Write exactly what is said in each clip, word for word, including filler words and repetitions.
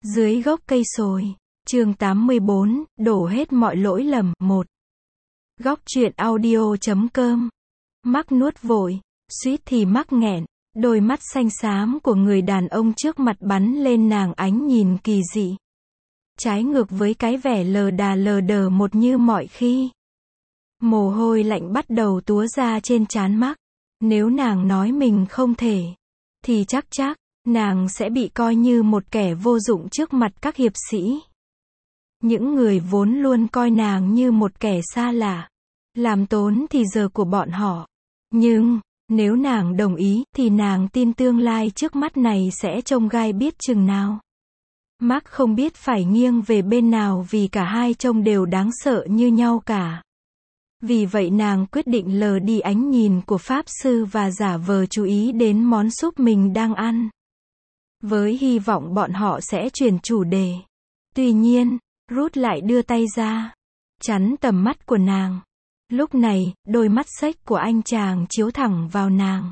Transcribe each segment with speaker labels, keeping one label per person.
Speaker 1: Dưới gốc cây sồi. Chương tám mươi bốn, đổ hết mọi lỗi lầm. một. Góc truyện audio chấm com. Mắc nuốt vội, suýt thì mắc nghẹn, đôi mắt xanh xám của người đàn ông trước mặt bắn lên nàng ánh nhìn kỳ dị. Trái ngược với cái vẻ lờ đà lờ đờ một như mọi khi. Mồ hôi lạnh bắt đầu túa ra trên trán Mắc. Nếu nàng nói mình không thể, thì chắc chắc, nàng sẽ bị coi như một kẻ vô dụng trước mặt các hiệp sĩ. Những người vốn luôn coi nàng như một kẻ xa lạ, làm tốn thì giờ của bọn họ. Nhưng, nếu nàng đồng ý, thì nàng tin tương lai trước mắt này sẽ trông gai biết chừng nào. Mark không biết phải nghiêng về bên nào vì cả hai trông đều đáng sợ như nhau cả. Vì vậy nàng quyết định lờ đi ánh nhìn của Pháp Sư và giả vờ chú ý đến món súp mình đang ăn. Với hy vọng bọn họ sẽ chuyển chủ đề. Tuy nhiên, Ruth lại đưa tay ra, chắn tầm mắt của nàng. Lúc này, đôi mắt xếch của anh chàng chiếu thẳng vào nàng.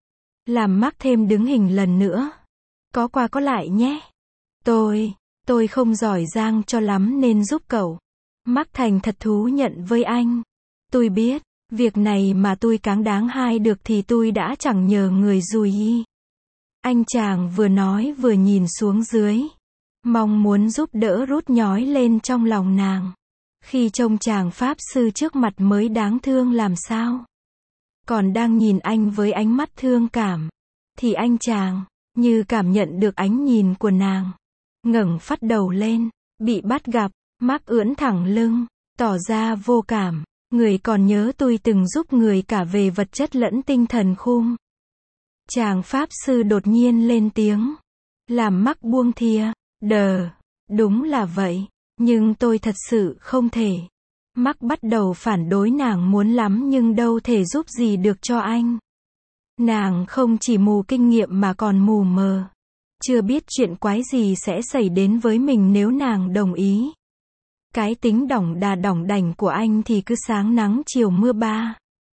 Speaker 1: Làm Mark thêm đứng hình lần nữa. Có qua có lại nhé. Tôi, tôi không giỏi giang cho lắm nên giúp cậu. Mark thành thật thú nhận với anh. Tôi biết, việc này mà tôi cáng đáng hai được thì tôi đã chẳng nhờ người dùi y. Anh chàng vừa nói vừa nhìn xuống dưới. Mong muốn giúp đỡ Ruth nhói lên trong lòng nàng. Khi trông chàng Pháp Sư trước mặt mới đáng thương làm sao. Còn đang nhìn anh với ánh mắt thương cảm. Thì anh chàng, như cảm nhận được ánh nhìn của nàng. Ngẩng phát đầu lên, bị bắt gặp, Mark ưỡn thẳng lưng, tỏ ra vô cảm. Người còn nhớ tôi từng giúp người cả về vật chất lẫn tinh thần khum. Chàng Pháp Sư đột nhiên lên tiếng. Làm Mark buông thìa. Đờ, đúng là vậy, nhưng tôi thật sự không thể. Mark bắt đầu phản đối nàng muốn lắm nhưng đâu thể giúp gì được cho anh. Nàng không chỉ mù kinh nghiệm mà còn mù mờ. Chưa biết chuyện quái gì sẽ xảy đến với mình nếu nàng đồng ý. Cái tính đỏng đà đỏng đảnh của anh thì cứ sáng nắng chiều mưa ba.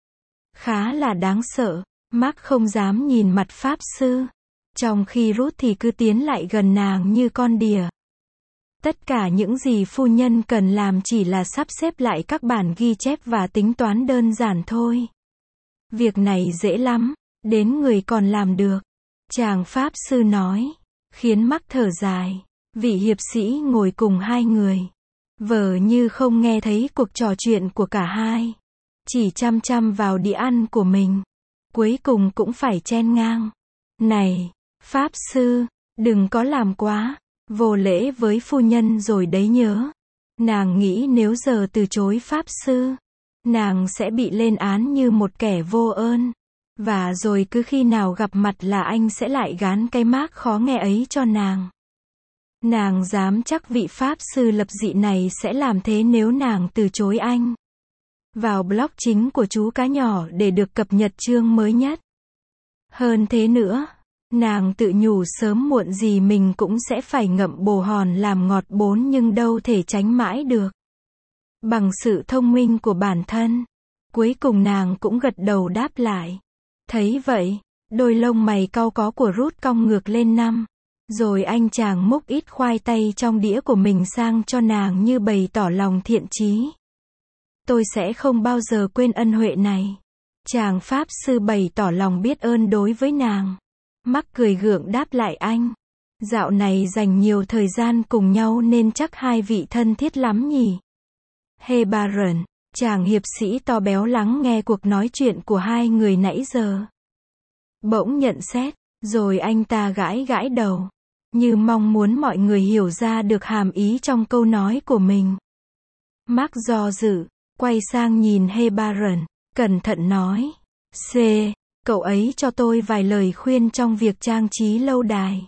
Speaker 1: Khá là đáng sợ, Mark không dám nhìn mặt Pháp Sư. Trong khi Ruth thì cứ tiến lại gần nàng như con đỉa. Tất cả những gì phu nhân cần làm chỉ là sắp xếp lại các bản ghi chép và tính toán đơn giản thôi. Việc này dễ lắm, đến người còn làm được. Chàng Pháp Sư nói, khiến Mark thở dài. Vị hiệp sĩ ngồi cùng hai người. Vờ như không nghe thấy cuộc trò chuyện của cả hai. Chỉ chăm chăm vào đĩa ăn của mình. Cuối cùng cũng phải chen ngang. Này, Pháp Sư, đừng có làm quá. Vô lễ với phu nhân rồi đấy nhớ. Nàng nghĩ nếu giờ từ chối Pháp Sư, nàng sẽ bị lên án như một kẻ vô ơn. Và rồi cứ khi nào gặp mặt là anh sẽ lại gán cái mác khó nghe ấy cho nàng. Nàng dám chắc vị Pháp Sư lập dị này sẽ làm thế nếu nàng từ chối anh. Vào blog chính của chú cá nhỏ để được cập nhật chương mới nhất. Hơn thế nữa, nàng tự nhủ sớm muộn gì mình cũng sẽ phải ngậm bồ hòn làm ngọt bốn nhưng đâu thể tránh mãi được. Bằng sự thông minh của bản thân, cuối cùng nàng cũng gật đầu đáp lại. Thấy vậy, đôi lông mày cau có của Ruth cong ngược lên năm. Rồi anh chàng múc ít khoai tây trong đĩa của mình sang cho nàng như bày tỏ lòng thiện chí. Tôi sẽ không bao giờ quên ân huệ này. Chàng Pháp Sư bày tỏ lòng biết ơn đối với nàng. Mark cười gượng đáp lại anh. Dạo này dành nhiều thời gian cùng nhau nên chắc hai vị thân thiết lắm nhỉ. Hebaron, chàng hiệp sĩ to béo lắng nghe cuộc nói chuyện của hai người nãy giờ. Bỗng nhận xét, rồi anh ta gãi gãi đầu. Như mong muốn mọi người hiểu ra được hàm ý trong câu nói của mình. Mark do dự, quay sang nhìn Hebaron, cẩn thận nói. C. Cậu ấy cho tôi vài lời khuyên trong việc trang trí lâu đài.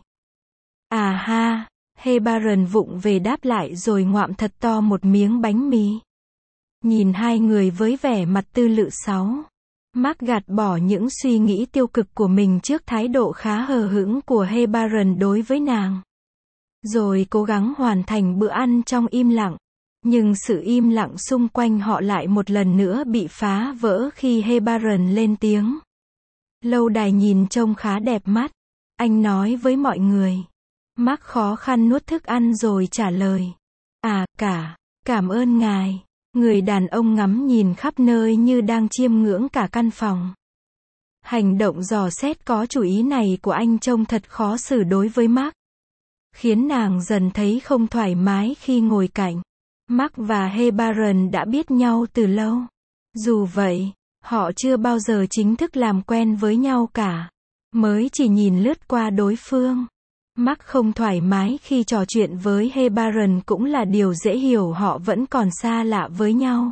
Speaker 1: À ha, Hebaron vụng về đáp lại rồi ngoạm thật to một miếng bánh mì. Nhìn hai người với vẻ mặt tư lự sáu. Mark gạt bỏ những suy nghĩ tiêu cực của mình trước thái độ khá hờ hững của Hebaron đối với nàng. Rồi cố gắng hoàn thành bữa ăn trong im lặng. Nhưng sự im lặng xung quanh họ lại một lần nữa bị phá vỡ khi Hebaron lên tiếng. Lâu đài nhìn trông khá đẹp mắt. Anh nói với mọi người. Mark khó khăn nuốt thức ăn rồi trả lời. À, cả, cảm ơn ngài. Người đàn ông ngắm nhìn khắp nơi như đang chiêm ngưỡng cả căn phòng. Hành động dò xét có chủ ý này của anh trông thật khó xử đối với Mark, khiến nàng dần thấy không thoải mái khi ngồi cạnh. Mark và Hebaron đã biết nhau từ lâu. Dù vậy, họ chưa bao giờ chính thức làm quen với nhau cả. Mới chỉ nhìn lướt qua đối phương. Mark không thoải mái khi trò chuyện với Hebaron cũng là điều dễ hiểu, họ vẫn còn xa lạ với nhau.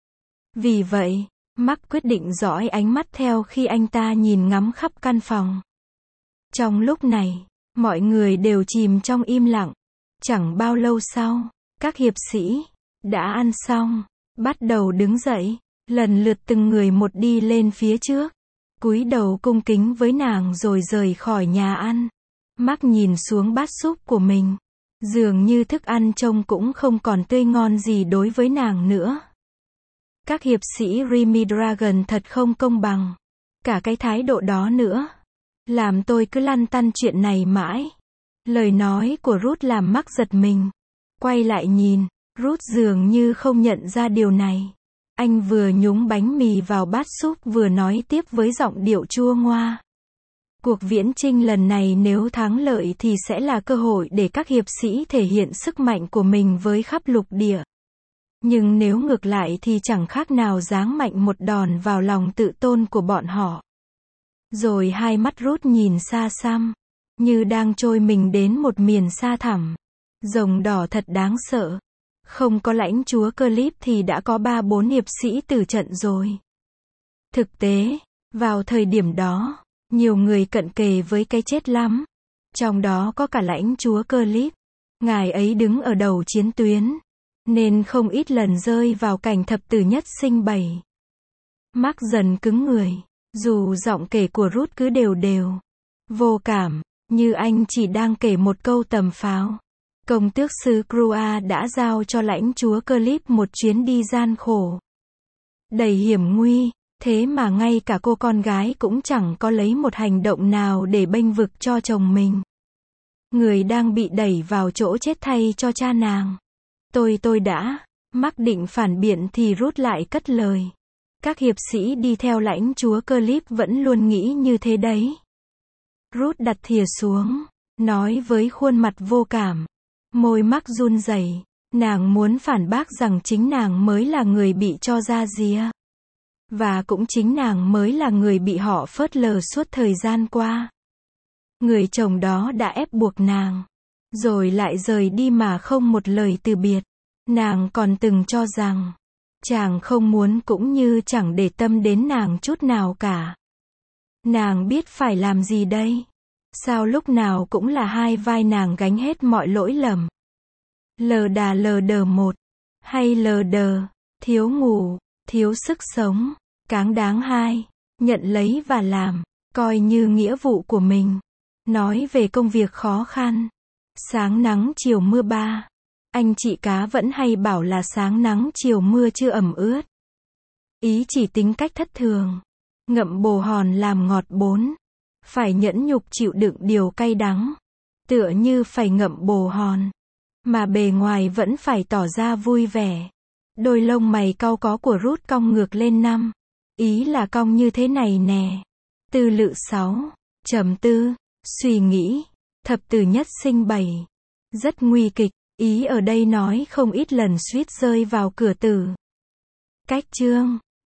Speaker 1: Vì vậy, Mark quyết định dõi ánh mắt theo khi anh ta nhìn ngắm khắp căn phòng. Trong lúc này, mọi người đều chìm trong im lặng. Chẳng bao lâu sau, các hiệp sĩ đã ăn xong, bắt đầu đứng dậy, lần lượt từng người một đi lên phía trước, cúi đầu cung kính với nàng rồi rời khỏi nhà ăn. Mark nhìn xuống bát súp của mình. Dường như thức ăn trông cũng không còn tươi ngon gì đối với nàng nữa. Các hiệp sĩ Remy Dragon thật không công bằng. Cả cái thái độ đó nữa. Làm tôi cứ lăn tăn chuyện này mãi. Lời nói của Ruth làm Mark giật mình. Quay lại nhìn, Ruth dường như không nhận ra điều này. Anh vừa nhúng bánh mì vào bát súp vừa nói tiếp với giọng điệu chua ngoa. Cuộc viễn chinh lần này nếu thắng lợi thì sẽ là cơ hội để các hiệp sĩ thể hiện sức mạnh của mình với khắp lục địa. Nhưng nếu ngược lại thì chẳng khác nào giáng mạnh một đòn vào lòng tự tôn của bọn họ. Rồi hai mắt Ruth nhìn xa xăm, như đang trôi mình đến một miền xa thẳm. Rồng đỏ thật đáng sợ. Không có lãnh chúa Clip thì đã có ba bốn hiệp sĩ tử trận rồi. Thực tế, vào thời điểm đó, nhiều người cận kề với cái chết lắm. Trong đó có cả lãnh chúa Clip. Ngài ấy đứng ở đầu chiến tuyến, nên không ít lần rơi vào cảnh thập tử nhất sinh bảy. Mark dần cứng người, dù giọng kể của Ruth cứ đều đều, vô cảm, như anh chỉ đang kể một câu tầm pháo. Công tước xứ Crua đã giao cho lãnh chúa Clip một chuyến đi gian khổ, đầy hiểm nguy, thế mà ngay cả cô con gái cũng chẳng có lấy một hành động nào để bênh vực cho chồng mình. Người đang bị đẩy vào chỗ chết thay cho cha nàng. Tôi tôi đã, Mark định phản biện thì Ruth lại cất lời. Các hiệp sĩ đi theo lãnh chúa Clip vẫn luôn nghĩ như thế đấy. Ruth đặt thìa xuống, nói với khuôn mặt vô cảm. Môi Mark run rẩy, nàng muốn phản bác rằng chính nàng mới là người bị cho ra rìa. Và cũng chính nàng mới là người bị họ phớt lờ suốt thời gian qua. Người chồng đó đã ép buộc nàng, rồi lại rời đi mà không một lời từ biệt. Nàng còn từng cho rằng, chàng không muốn cũng như chẳng để tâm đến nàng chút nào cả. Nàng biết phải làm gì đây? Sao lúc nào cũng là hai vai nàng gánh hết mọi lỗi lầm? Lờ đà lờ đờ một, hay lờ đờ, thiếu ngủ, thiếu sức sống, cáng đáng hai, nhận lấy và làm, coi như nghĩa vụ của mình. Nói về công việc khó khăn. Sáng nắng chiều mưa ba. Anh chị cá vẫn hay bảo là sáng nắng chiều mưa chưa ẩm ướt. Ý chỉ tính cách thất thường. Ngậm bồ hòn làm ngọt bốn. Phải nhẫn nhục chịu đựng điều cay đắng. Tựa như phải ngậm bồ hòn, mà bề ngoài vẫn phải tỏ ra vui vẻ. Đôi lông mày cau có của Ruth cong ngược lên năm. Ý là cong như thế này nè. Tư lự sáu. Trầm tư, suy nghĩ. Thập tử nhất sinh bảy. Rất nguy kịch. Ý ở đây nói không ít lần suýt rơi vào cửa tử. Cách chương.